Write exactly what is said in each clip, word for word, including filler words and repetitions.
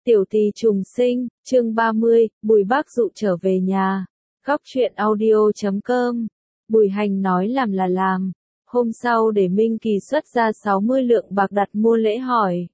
Tiểu tỳ trùng sinh, chương ba mươi, Bùi Bác dụ trở về nhà. Góc truyện audio chấm com. Bùi Hành nói làm là làm. Hôm sau để Minh Kỳ xuất ra sáu mươi lượng bạc đặt mua lễ hỏi.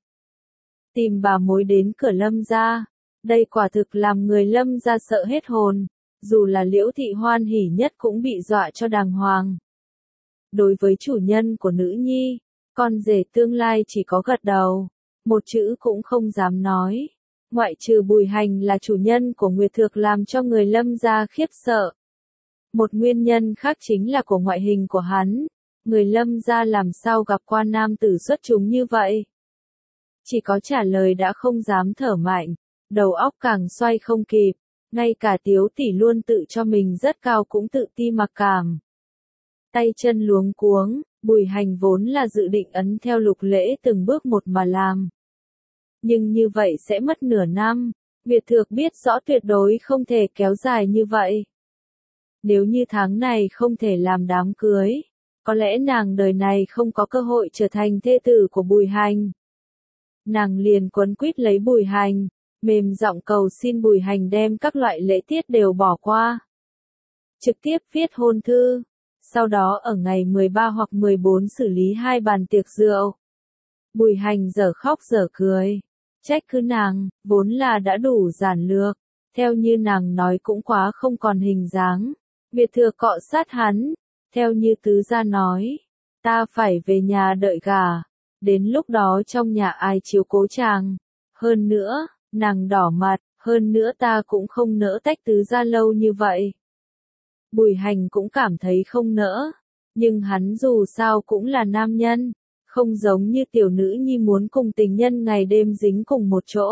Tìm bà mối đến cửa Lâm gia. Đây quả thực làm người Lâm gia sợ hết hồn. Dù là Liễu Thị hoan hỉ nhất cũng bị dọa cho đàng hoàng. Đối với chủ nhân của nữ nhi, con rể tương lai chỉ có gật đầu. Một chữ cũng không dám nói. Ngoại trừ Bùi Hành là chủ nhân của Nguyệt Thược làm cho người Lâm gia khiếp sợ. Một nguyên nhân khác chính là của ngoại hình của hắn. Người Lâm gia làm sao gặp qua nam tử xuất chúng như vậy? Chỉ có trả lời đã không dám thở mạnh, đầu óc càng xoay không kịp, ngay cả Tiếu tỷ luôn tự cho mình rất cao cũng tự ti mặc cảm. Tay chân luống cuống, Bùi Hành vốn là dự định ấn theo Lục Lễ từng bước một mà làm. Nhưng như vậy sẽ mất nửa năm, Nguyệt Thược biết rõ tuyệt đối không thể kéo dài như vậy. Nếu như tháng này không thể làm đám cưới, có lẽ nàng đời này không có cơ hội trở thành thê tử của Bùi Hành. Nàng liền quấn quýt lấy Bùi Hành, mềm giọng cầu xin Bùi Hành đem các loại lễ tiết đều bỏ qua. Trực tiếp viết hôn thư, sau đó ở ngày mười ba hoặc mười bốn xử lý hai bàn tiệc rượu. Bùi Hành dở khóc dở cười. Trách cứ nàng, vốn là đã đủ giản lược, theo như nàng nói cũng quá không còn hình dáng. Nguyệt Thược cọ sát hắn, theo như tứ gia nói, ta phải về nhà đợi gà, đến lúc đó trong nhà ai chiếu cố chàng. Hơn nữa, nàng đỏ mặt, hơn nữa ta cũng không nỡ tách tứ gia lâu như vậy. Bùi Hành cũng cảm thấy không nỡ, nhưng hắn dù sao cũng là nam nhân. Không giống như tiểu nữ nhi muốn cùng tình nhân ngày đêm dính cùng một chỗ.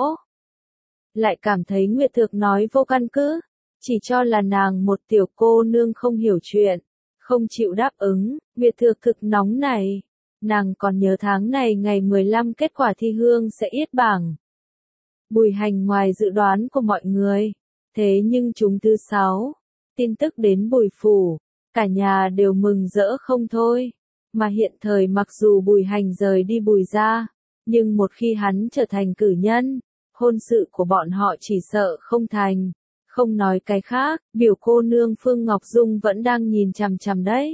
Lại cảm thấy Nguyệt Thược nói vô căn cứ, chỉ cho là nàng một tiểu cô nương không hiểu chuyện, không chịu đáp ứng. Nguyệt Thược thực nóng này, nàng còn nhớ tháng này ngày mười lăm kết quả thi hương sẽ yết bảng. Bùi Hành ngoài dự đoán của mọi người, thế nhưng chúng thứ sáu, tin tức đến Bùi phủ, cả nhà đều mừng rỡ không thôi. Mà hiện thời mặc dù Bùi Hành rời đi Bùi gia, nhưng một khi hắn trở thành cử nhân, hôn sự của bọn họ chỉ sợ không thành. Không nói cái khác, biểu cô nương Phương Ngọc Dung vẫn đang nhìn chằm chằm đấy.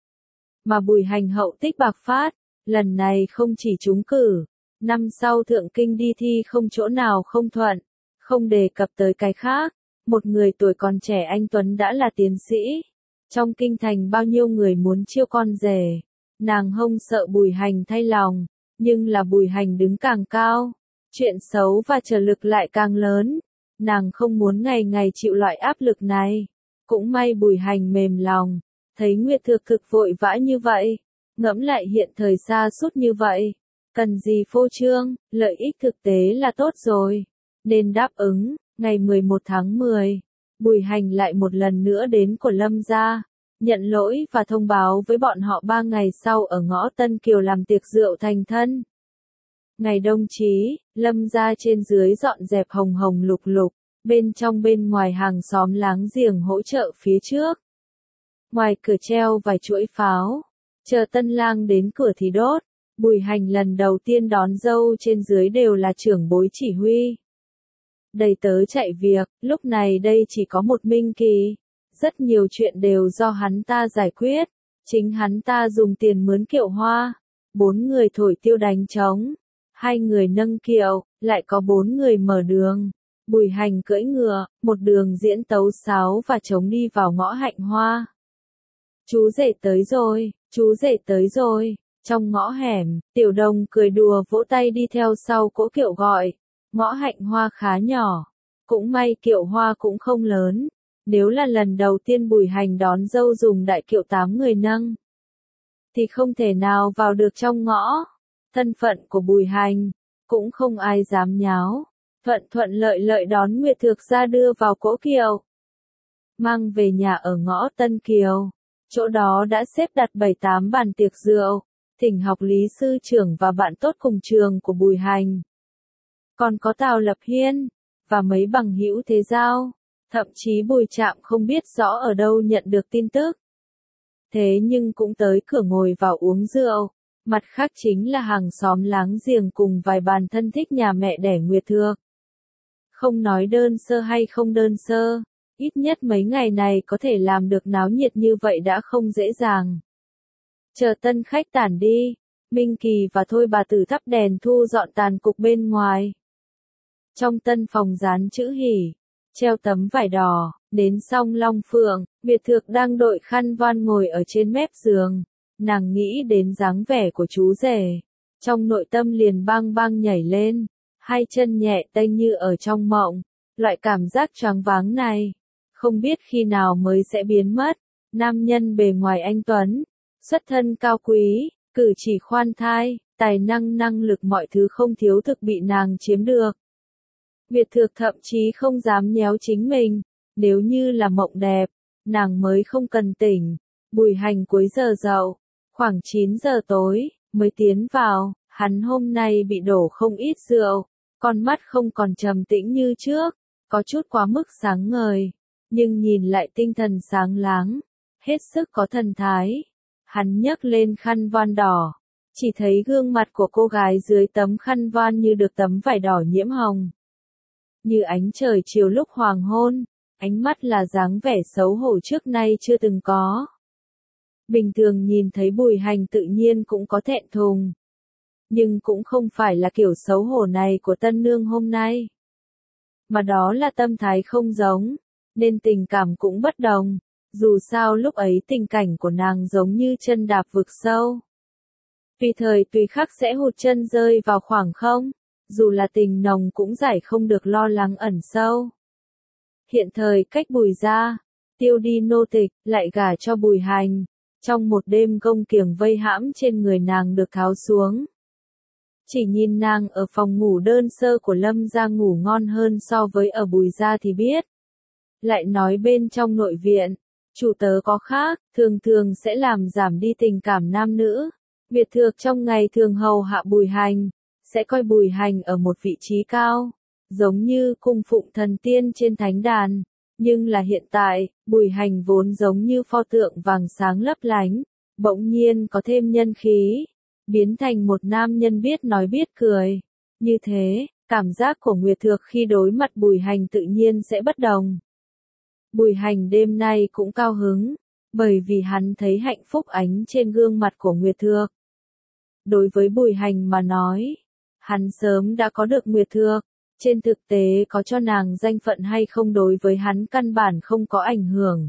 Mà Bùi Hành hậu tích bạc phát, lần này không chỉ trúng cử, năm sau thượng kinh đi thi không chỗ nào không thuận, không đề cập tới cái khác, một người tuổi còn trẻ anh Tuấn đã là tiến sĩ. Trong kinh thành bao nhiêu người muốn chiêu con rể. Nàng không sợ Bùi Hành thay lòng, nhưng là Bùi Hành đứng càng cao, chuyện xấu và trở lực lại càng lớn. Nàng không muốn ngày ngày chịu loại áp lực này. Cũng may Bùi Hành mềm lòng, thấy Nguyệt Thược thực vội vã như vậy, ngẫm lại hiện thời xa suốt như vậy, cần gì phô trương, lợi ích thực tế là tốt rồi, nên đáp ứng. Ngày mười một tháng mười, Bùi Hành lại một lần nữa đến của Lâm gia. Nhận lỗi và thông báo với bọn họ ba ngày sau ở ngõ Tân Kiều làm tiệc rượu thành thân. Ngày đông chí, Lâm gia trên dưới dọn dẹp hồng hồng lục lục, bên trong bên ngoài hàng xóm láng giềng hỗ trợ phía trước. Ngoài cửa treo vài chuỗi pháo, chờ tân lang đến cửa thì đốt. Bùi Hành lần đầu tiên đón dâu trên dưới đều là trưởng bối chỉ huy. Đầy tớ chạy việc, lúc này đây chỉ có một Minh Kỳ. Rất nhiều chuyện đều do hắn ta giải quyết, chính hắn ta dùng tiền mướn kiệu hoa, bốn người thổi tiêu đánh trống, hai người nâng kiệu, lại có bốn người mở đường. Bùi Hành cưỡi ngựa, một đường diễn tấu sáo và trống đi vào ngõ Hạnh Hoa. Chú rể tới rồi, chú rể tới rồi, trong ngõ hẻm, Tiểu Đồng cười đùa vỗ tay đi theo sau cỗ kiệu gọi, ngõ Hạnh Hoa khá nhỏ, cũng may kiệu hoa cũng không lớn. Nếu là lần đầu tiên Bùi Hành đón dâu dùng đại kiệu tám người nâng, thì không thể nào vào được trong ngõ. Thân phận của Bùi Hành, cũng không ai dám nháo. Thuận thuận lợi lợi đón Nguyệt Thược ra đưa vào cỗ kiệu. Mang về nhà ở ngõ Tân Kiều. Chỗ đó đã xếp đặt bảy tám bàn tiệc rượu, thỉnh học lý sư trưởng và bạn tốt cùng trường của Bùi Hành. Còn có Tào Lập Hiên, và mấy bằng hữu thế giao. Thậm chí Bùi Trạm không biết rõ ở đâu nhận được tin tức. Thế nhưng cũng tới cửa ngồi vào uống rượu. Mặt khác chính là hàng xóm láng giềng cùng vài bàn thân thích nhà mẹ đẻ Nguyệt Thược. Không nói đơn sơ hay không đơn sơ, ít nhất mấy ngày này có thể làm được náo nhiệt như vậy đã không dễ dàng. Chờ tân khách tản đi, Minh Kỳ và Thôi bà tử thắp đèn thu dọn tàn cục bên ngoài. Trong tân phòng dán chữ hỉ, treo tấm vải đỏ, đến xong Long Phượng, Việt Thược đang đội khăn voan ngồi ở trên mép giường, nàng nghĩ đến dáng vẻ của chú rể, trong nội tâm liền bang bang nhảy lên, hai chân nhẹ tênh như ở trong mộng, loại cảm giác choáng váng này, không biết khi nào mới sẽ biến mất. Nam nhân bề ngoài anh tuấn, xuất thân cao quý, cử chỉ khoan thai, tài năng năng lực mọi thứ không thiếu thực bị nàng chiếm được. Việt Thược thậm chí không dám nhéo chính mình, nếu như là mộng đẹp, nàng mới không cần tỉnh. Bùi Hành cuối giờ dậu, khoảng chín giờ tối, mới tiến vào, hắn hôm nay bị đổ không ít rượu, con mắt không còn trầm tĩnh như trước, có chút quá mức sáng ngời, nhưng nhìn lại tinh thần sáng láng, hết sức có thần thái. Hắn nhấc lên khăn voan đỏ, chỉ thấy gương mặt của cô gái dưới tấm khăn voan như được tấm vải đỏ nhiễm hồng. Như ánh trời chiều lúc hoàng hôn, ánh mắt là dáng vẻ xấu hổ trước nay chưa từng có. Bình thường nhìn thấy Bùi Hành tự nhiên cũng có thẹn thùng. Nhưng cũng không phải là kiểu xấu hổ này của tân nương hôm nay. Mà đó là tâm thái không giống, nên tình cảm cũng bất đồng. Dù sao lúc ấy tình cảnh của nàng giống như chân đạp vực sâu. Tùy thời tùy khắc sẽ hụt chân rơi vào khoảng không, dù là tình nồng cũng giải không được lo lắng ẩn sâu. Hiện thời cách Bùi ra, tiêu đi nô tịch, lại gả cho Bùi Hành. Trong một đêm gông kiềng vây hãm trên người nàng được tháo xuống. Chỉ nhìn nàng ở phòng ngủ đơn sơ của Lâm gia ngủ ngon hơn so với ở Bùi gia thì biết. Lại nói bên trong nội viện, chủ tớ có khác, thường thường sẽ làm giảm đi tình cảm nam nữ. Việt Thược trong ngày thường hầu hạ Bùi Hành, sẽ coi Bùi Hành ở một vị trí cao, giống như cung phụng thần tiên trên thánh đàn. Nhưng là hiện tại, Bùi Hành vốn giống như pho tượng vàng sáng lấp lánh, bỗng nhiên có thêm nhân khí, biến thành một nam nhân biết nói biết cười. Như thế, cảm giác của Nguyệt Thược khi đối mặt Bùi Hành tự nhiên sẽ bất đồng. Bùi Hành đêm nay cũng cao hứng, bởi vì hắn thấy hạnh phúc ánh trên gương mặt của Nguyệt Thược. Đối với Bùi Hành mà nói, hắn sớm đã có được Nguyệt Thược, trên thực tế có cho nàng danh phận hay không đối với hắn căn bản không có ảnh hưởng.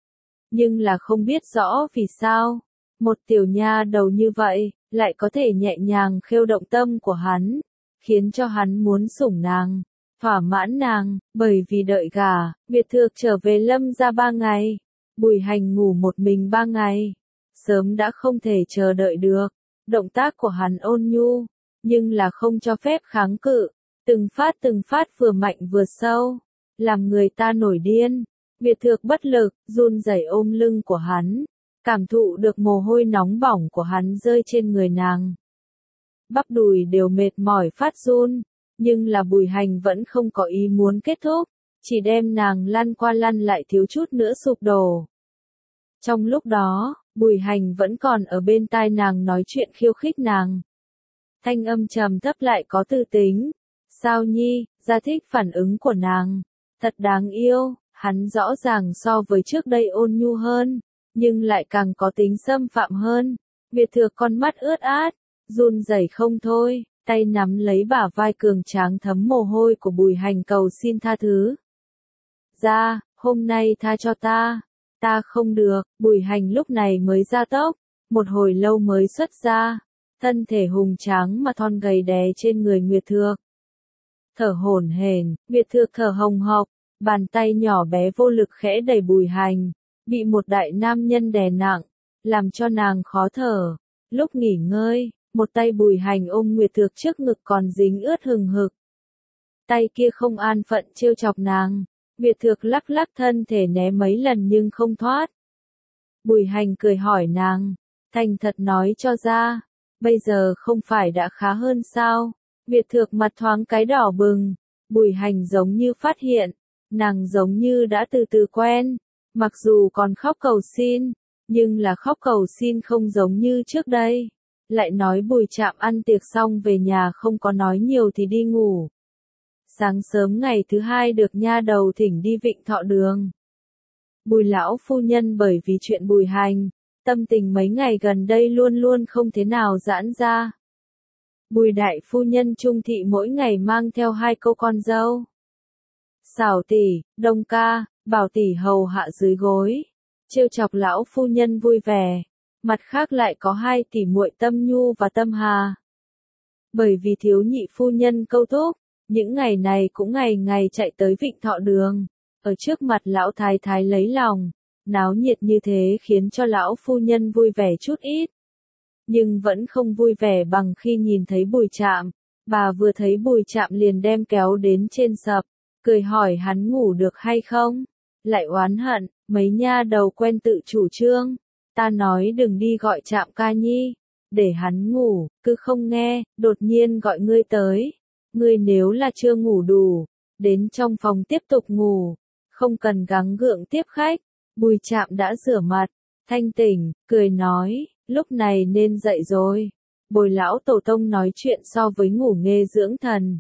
Nhưng là không biết rõ vì sao, một tiểu nha đầu như vậy, lại có thể nhẹ nhàng khêu động tâm của hắn, khiến cho hắn muốn sủng nàng, thỏa mãn nàng, bởi vì đợi gả, Việt Thược trở về Lâm gia ba ngày, Bùi Hành ngủ một mình ba ngày, sớm đã không thể chờ đợi được, động tác của hắn ôn nhu, nhưng là không cho phép kháng cự, từng phát từng phát vừa mạnh vừa sâu, làm người ta nổi điên. Việt Thược bất lực, run rẩy ôm lưng của hắn, cảm thụ được mồ hôi nóng bỏng của hắn rơi trên người nàng. Bắp đùi đều mệt mỏi phát run, nhưng là Bùi Hành vẫn không có ý muốn kết thúc, chỉ đem nàng lăn qua lăn lại thiếu chút nữa sụp đổ. Trong lúc đó, Bùi Hành vẫn còn ở bên tai nàng nói chuyện khiêu khích nàng. Thanh âm trầm thấp lại có tư tính. Sao nhi, ra thích phản ứng của nàng, thật đáng yêu. Hắn rõ ràng so với trước đây ôn nhu hơn, nhưng lại càng có tính xâm phạm hơn. Việt Thược con mắt ướt át, run rẩy không thôi, tay nắm lấy bả vai cường tráng thấm mồ hôi của Bùi Hành cầu xin tha thứ. Ra, hôm nay tha cho ta, ta không được. Bùi Hành lúc này mới ra tốc, một hồi lâu mới xuất ra, thân thể hùng tráng mà thon gầy đè trên người Nguyệt Thược. Thở hổn hển, Việt Thược thở hồng hộc. Bàn tay nhỏ bé vô lực khẽ đẩy Bùi Hành, bị một đại nam nhân đè nặng, làm cho nàng khó thở. Lúc nghỉ ngơi, một tay Bùi Hành ôm Nguyệt Thược trước ngực còn dính ướt hừng hực. Tay kia không an phận trêu chọc nàng, Việt Thược lắc lắc thân thể né mấy lần nhưng không thoát. Bùi Hành cười hỏi nàng, thành thật nói cho ra, bây giờ không phải đã khá hơn sao? Việt Thược mặt thoáng cái đỏ bừng, Bùi Hành giống như phát hiện. Nàng giống như đã từ từ quen, mặc dù còn khóc cầu xin, nhưng là khóc cầu xin không giống như trước đây. Lại nói Bùi Trạm ăn tiệc xong về nhà không có nói nhiều thì đi ngủ. Sáng sớm ngày thứ hai được nha đầu thỉnh đi Vịnh Thọ Đường. Bùi lão phu nhân bởi vì chuyện Bùi Hành, tâm tình mấy ngày gần đây luôn luôn không thế nào giãn ra. Bùi đại phu nhân Trung thị mỗi ngày mang theo hai cô con dâu. Xảo tỷ, Đông ca, Bảo tỷ hầu hạ dưới gối, trêu chọc lão phu nhân vui vẻ. Mặt khác lại có hai tỷ muội Tâm Nhu và Tâm Hà. Bởi vì thiếu nhị phu nhân câu thúc, những ngày này cũng ngày ngày chạy tới Vịnh Thọ Đường, ở trước mặt lão thái thái lấy lòng, náo nhiệt như thế khiến cho lão phu nhân vui vẻ chút ít. Nhưng vẫn không vui vẻ bằng khi nhìn thấy Bùi Trạm, bà vừa thấy Bùi Trạm liền đem kéo đến trên sập, cười hỏi hắn ngủ được hay không, lại oán hận, mấy nha đầu quen tự chủ trương, ta nói đừng đi gọi Trạm ca nhi, để hắn ngủ, cứ không nghe, đột nhiên gọi ngươi tới. Ngươi nếu là chưa ngủ đủ, đến trong phòng tiếp tục ngủ, không cần gắng gượng tiếp khách. Bùi Trạm đã rửa mặt, thanh tỉnh, cười nói, lúc này nên dậy rồi. Bồi lão tổ tông nói chuyện so với ngủ nghê dưỡng thần.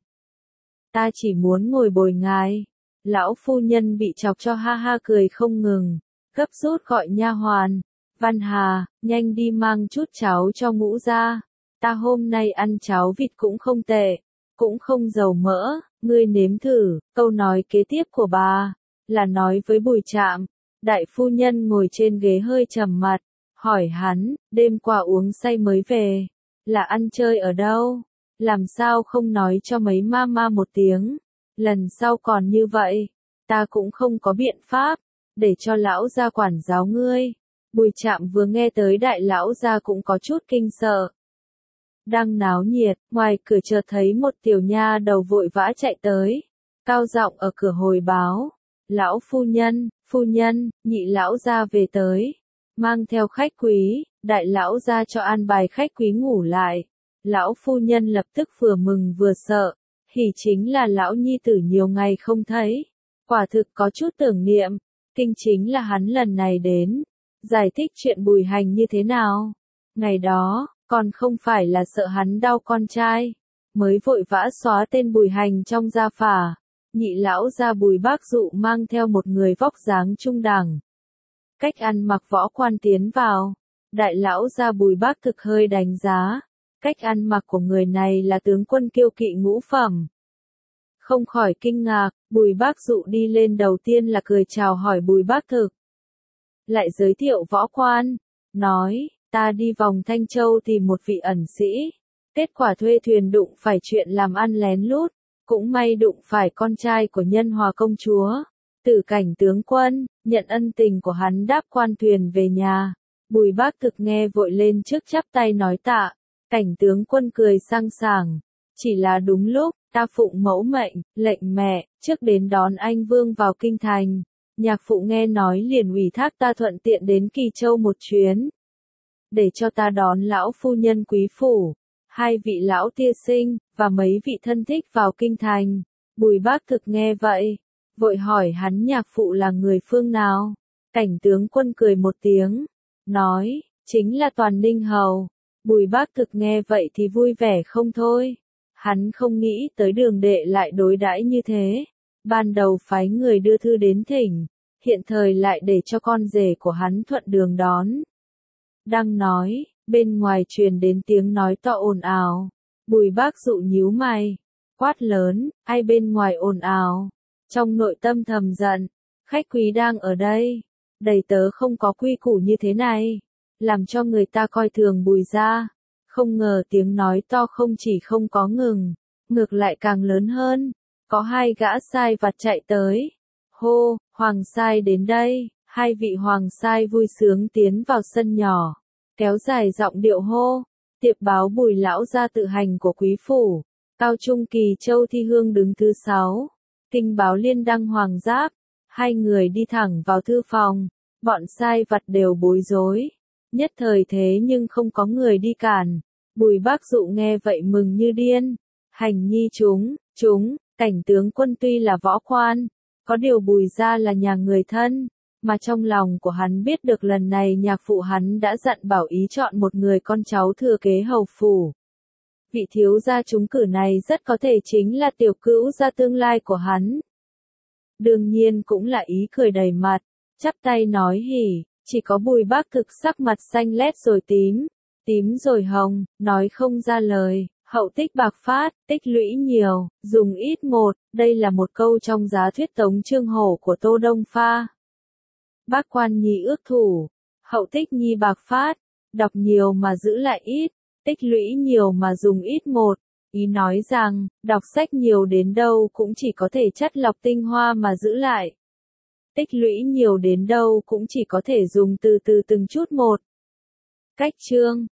Ta chỉ muốn ngồi bồi ngài. Lão phu nhân bị chọc cho ha ha cười không ngừng, gấp rút gọi nha hoàn. Văn Hà, nhanh đi mang chút cháo cho Ngũ ra. Ta hôm nay ăn cháo vịt cũng không tệ, cũng không dầu mỡ, ngươi nếm thử. Câu nói kế tiếp của bà là nói với Bùi Trạm. Đại phu nhân ngồi trên ghế hơi trầm mặt, hỏi hắn, đêm qua uống say mới về, là ăn chơi ở đâu? Làm sao không nói cho mấy mama một tiếng? Lần sau còn như vậy, ta cũng không có biện pháp, để cho lão gia quản giáo ngươi. Bùi Trạm vừa nghe tới đại lão gia cũng có chút kinh sợ. Đang náo nhiệt, ngoài cửa chợt thấy một tiểu nha đầu vội vã chạy tới, cao giọng ở cửa hồi báo, lão phu nhân, phu nhân, nhị lão gia về tới, mang theo khách quý, đại lão gia cho an bài khách quý ngủ lại. Lão phu nhân lập tức vừa mừng vừa sợ, hỉ chính là lão nhi tử nhiều ngày không thấy, quả thực có chút tưởng niệm, kinh chính là hắn lần này đến, giải thích chuyện Bùi Hành như thế nào. Ngày đó, còn không phải là sợ hắn đau con trai, mới vội vã xóa tên Bùi Hành trong gia phả. Nhị lão gia Bùi Bác Dụ mang theo một người vóc dáng trung đẳng, cách ăn mặc võ quan tiến vào. Đại lão gia Bùi Bác thực hơi đánh giá, cách ăn mặc của người này là tướng quân kiêu kỵ ngũ phẩm. Không khỏi kinh ngạc, Bùi Bác Dụ đi lên đầu tiên là cười chào hỏi Bùi Bác Thực. Lại giới thiệu võ quan, nói, ta đi vòng Thanh Châu tìm một vị ẩn sĩ, kết quả thuê thuyền đụng phải chuyện làm ăn lén lút, cũng may đụng phải con trai của Nhân Hòa công chúa, Tử Cảnh tướng quân, nhận ân tình của hắn đáp quan thuyền về nhà. Bùi Bác Thực nghe vội lên trước chắp tay nói tạ. Cảnh tướng quân cười sang sảng, chỉ là đúng lúc, ta phụng mẫu mệnh, lệnh mẹ, trước đến đón anh vương vào kinh thành. Nhạc phụ nghe nói liền ủy thác ta thuận tiện đến Kỳ Châu một chuyến, để cho ta đón lão phu nhân quý phủ, hai vị lão tia sinh, và mấy vị thân thích vào kinh thành. Bùi Bác Thực nghe vậy, vội hỏi hắn nhạc phụ là người phương nào. Cảnh tướng quân cười một tiếng, nói, chính là Toàn Ninh Hầu. Bùi Bác Thực nghe vậy thì vui vẻ không thôi. Hắn không nghĩ tới Đường đệ lại đối đãi như thế. Ban đầu phái người đưa thư đến thỉnh, hiện thời lại để cho con rể của hắn thuận đường đón. Đang nói, bên ngoài truyền đến tiếng nói to ồn ào. Bùi Bác Dụ nhíu mày, quát lớn, ai bên ngoài ồn ào? Trong nội tâm thầm giận, khách quý đang ở đây, đầy tớ không có quy củ như thế này, làm cho người ta coi thường Bùi gia. Không ngờ tiếng nói to không chỉ không có ngừng, ngược lại càng lớn hơn. Có hai gã sai vặt chạy tới. Hô, Hoàng sai đến đây. Hai vị Hoàng sai vui sướng tiến vào sân nhỏ, kéo dài giọng điệu hô. Tiệp báo Bùi lão gia tự hành của quý phủ, Cao Trung Kỳ Châu thi hương đứng thứ sáu. Kinh báo liên đăng Hoàng giáp. Hai người đi thẳng vào thư phòng, bọn sai vặt đều bối rối. Nhất thời thế nhưng không có người đi cản. Bùi Bác Dụ nghe vậy mừng như điên. Hành nhi chúng, chúng, cảnh tướng quân tuy là võ quan, có điều Bùi gia là nhà người thân, mà trong lòng của hắn biết được lần này nhạc phụ hắn đã dặn bảo ý chọn một người con cháu thừa kế hầu phủ. vị thiếu gia trúng cử này rất có thể chính là tiểu cữu gia tương lai của hắn. Đương nhiên cũng là ý cười đầy mặt, chắp tay nói hỉ, chỉ có Bùi Bác Thực sắc mặt xanh lét rồi tím, tím rồi hồng, nói không ra lời. Hậu tích bạc phát, tích lũy nhiều, dùng ít một, đây là một câu trong giá thuyết Tống Trương Hổ của Tô Đông Pha. Bác quan nhi ước thủ, hậu tích nhi bạc phát, đọc nhiều mà giữ lại ít, tích lũy nhiều mà dùng ít một. Ý nói rằng, đọc sách nhiều đến đâu cũng chỉ có thể chất lọc tinh hoa mà giữ lại. Tích lũy nhiều đến đâu cũng chỉ có thể dùng từ từ từng chút một. Cách chương